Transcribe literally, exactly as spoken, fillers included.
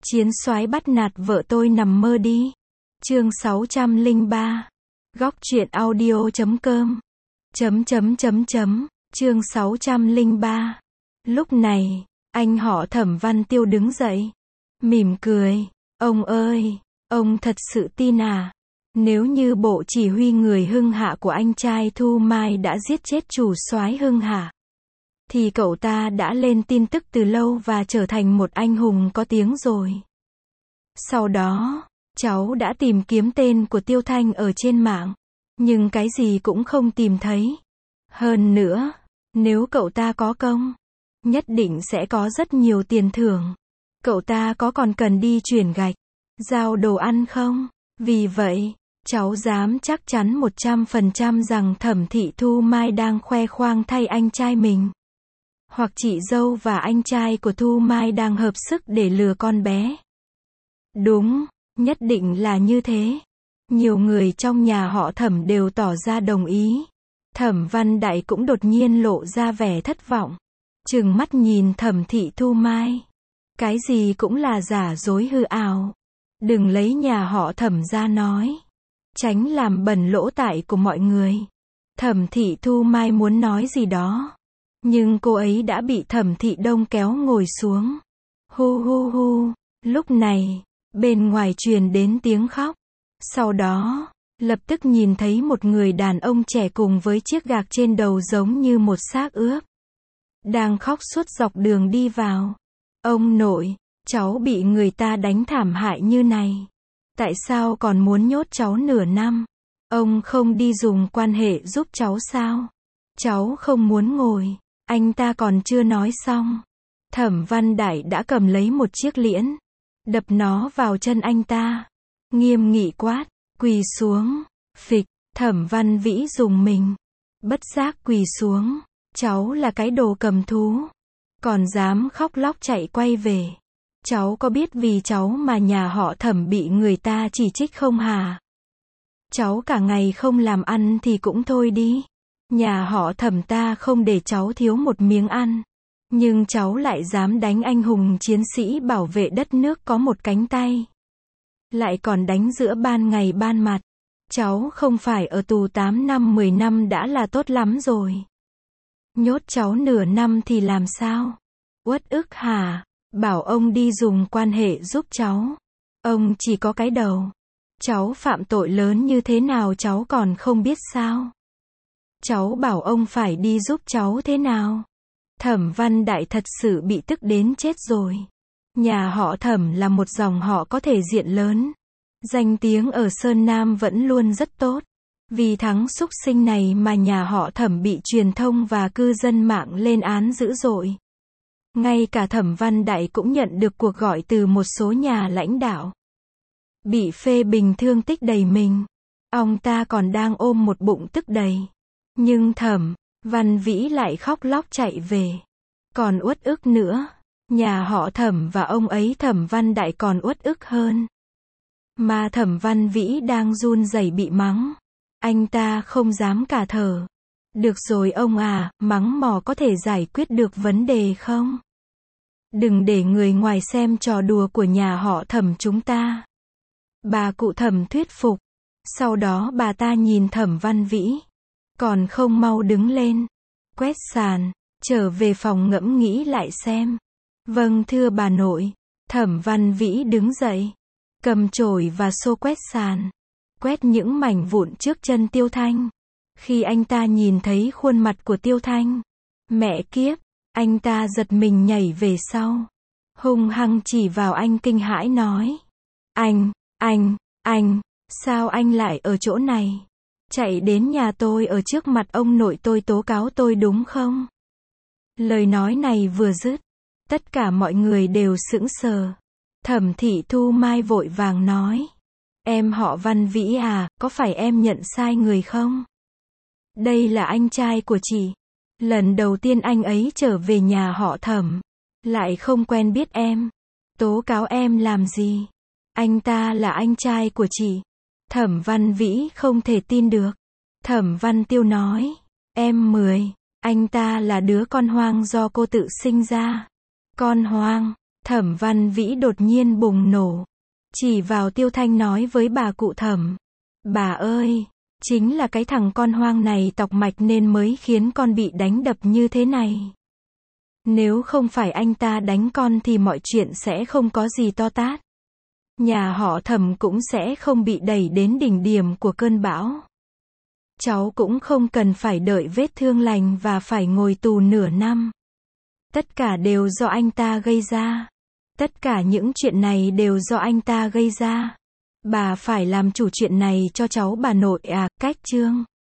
Chiến soái bắt nạt vợ tôi nằm mơ đi. Chương sáu trăm lẻ ba. Góc truyện audio chấm com. Chấm chấm chấm chấm. Chương sáu trăm lẻ ba. Lúc này, anh họ Thẩm Văn Tiêu đứng dậy, mỉm cười. Ông ơi, ông thật sự tin à? Nếu như bộ chỉ huy người Hưng Hạ của anh trai Thu Mai đã giết chết chủ soái Hưng Hạ, thì cậu ta đã lên tin tức từ lâu và trở thành một anh hùng có tiếng rồi. Sau đó, cháu đã tìm kiếm tên của Tiêu Thanh ở trên mạng, nhưng cái gì cũng không tìm thấy. Hơn nữa, nếu cậu ta có công, nhất định sẽ có rất nhiều tiền thưởng. Cậu ta có còn cần đi chuyển gạch, giao đồ ăn không? Vì vậy, cháu dám chắc chắn một trăm phần trăm rằng Thẩm Thị Thu Mai đang khoe khoang thay anh trai mình. Hoặc chị dâu và anh trai của Thu Mai đang hợp sức để lừa con bé. Đúng, nhất định là như thế. Nhiều người trong nhà họ Thẩm đều tỏ ra đồng ý. Thẩm Văn Đại cũng đột nhiên lộ ra vẻ thất vọng, trừng mắt nhìn Thẩm Thị Thu Mai. Cái gì cũng là giả dối hư ảo. Đừng lấy nhà họ Thẩm ra nói, tránh làm bẩn lỗ tai của mọi người. Thẩm Thị Thu Mai muốn nói gì đó, nhưng cô ấy đã bị Thẩm Thị Đông kéo ngồi xuống. Hu hu hu. Lúc này, bên ngoài truyền đến tiếng khóc. Sau đó, lập tức nhìn thấy một người đàn ông trẻ cùng với chiếc gạc trên đầu giống như một xác ướp, đang khóc suốt dọc đường đi vào. Ông nội, cháu bị người ta đánh thảm hại như này. Tại sao còn muốn nhốt cháu nửa năm? Ông không đi dùng quan hệ giúp cháu sao? Cháu không muốn ngồi. Anh ta còn chưa nói xong, Thẩm Văn Đại đã cầm lấy một chiếc liễn, đập nó vào chân anh ta, nghiêm nghị quát, quỳ xuống. Phịch. Thẩm Văn Vĩ dùng mình, bất giác quỳ xuống. Cháu là cái đồ cầm thú, còn dám khóc lóc chạy quay về. Cháu có biết vì cháu mà nhà họ Thẩm bị người ta chỉ trích không hả? Cháu cả ngày không làm ăn thì cũng thôi đi. Nhà họ Thẩm ta không để cháu thiếu một miếng ăn, nhưng cháu lại dám đánh anh hùng chiến sĩ bảo vệ đất nước có một cánh tay. Lại còn đánh giữa ban ngày ban mặt. Cháu không phải ở tù tám năm mười năm đã là tốt lắm rồi. Nhốt cháu nửa năm thì làm sao? Uất ức hả? Bảo ông đi dùng quan hệ giúp cháu. Ông chỉ có cái đầu. Cháu phạm tội lớn như thế nào cháu còn không biết sao? Cháu bảo ông phải đi giúp cháu thế nào? Thẩm Văn Đại thật sự bị tức đến chết rồi. Nhà họ Thẩm là một dòng họ có thể diện lớn. Danh tiếng ở Sơn Nam vẫn luôn rất tốt. Vì thắng xúc sinh này mà nhà họ Thẩm bị truyền thông và cư dân mạng lên án dữ dội. Ngay cả Thẩm Văn Đại cũng nhận được cuộc gọi từ một số nhà lãnh đạo. Bị phê bình thương tích đầy mình. Ông ta còn đang ôm một bụng tức đầy. Nhưng Thẩm Văn Vĩ lại khóc lóc chạy về. Còn uất ức nữa. Nhà họ Thẩm và ông ấy Thẩm Văn Đại còn uất ức hơn. Mà Thẩm Văn Vĩ đang run rẩy bị mắng. Anh ta không dám cả thở. Được rồi ông à, mắng mỏ có thể giải quyết được vấn đề không? Đừng để người ngoài xem trò đùa của nhà họ Thẩm chúng ta. Bà cụ Thẩm thuyết phục. Sau đó bà ta nhìn Thẩm Văn Vĩ. Còn không mau đứng lên. Quét sàn. Trở về phòng ngẫm nghĩ lại xem. Vâng thưa bà nội. Thẩm Văn Vĩ đứng dậy. Cầm chổi và xô quét sàn. Quét những mảnh vụn trước chân Tiêu Thanh. Khi anh ta nhìn thấy khuôn mặt của Tiêu Thanh. Mẹ kiếp. Anh ta giật mình nhảy về sau. Hung hăng chỉ vào anh kinh hãi nói. Anh, anh, anh, sao anh lại ở chỗ này? Chạy đến nhà tôi ở trước mặt ông nội tôi tố cáo tôi đúng không? Lời nói này vừa dứt, tất cả mọi người đều sững sờ. Thẩm Thị Thu Mai vội vàng nói. Em họ Văn Vĩ à, có phải em nhận sai người không? Đây là anh trai của chị. Lần đầu tiên anh ấy trở về nhà họ Thẩm, lại không quen biết em. Tố cáo em làm gì? Anh ta là anh trai của chị. Thẩm Văn Vĩ không thể tin được. Thẩm Văn Tiêu nói. Em mười. Anh ta là đứa con hoang do cô tự sinh ra. Con hoang. Thẩm Văn Vĩ đột nhiên bùng nổ. Chỉ vào Tiêu Thanh nói với bà cụ Thẩm. Bà ơi, chính là cái thằng con hoang này tọc mạch nên mới khiến con bị đánh đập như thế này. Nếu không phải anh ta đánh con thì mọi chuyện sẽ không có gì to tát. Nhà họ Thẩm cũng sẽ không bị đẩy đến đỉnh điểm của cơn bão. Cháu cũng không cần phải đợi vết thương lành và phải ngồi tù nửa năm. Tất cả đều do anh ta gây ra. Tất cả những chuyện này đều do anh ta gây ra. Bà phải làm chủ chuyện này cho cháu bà nội à, cách Trương.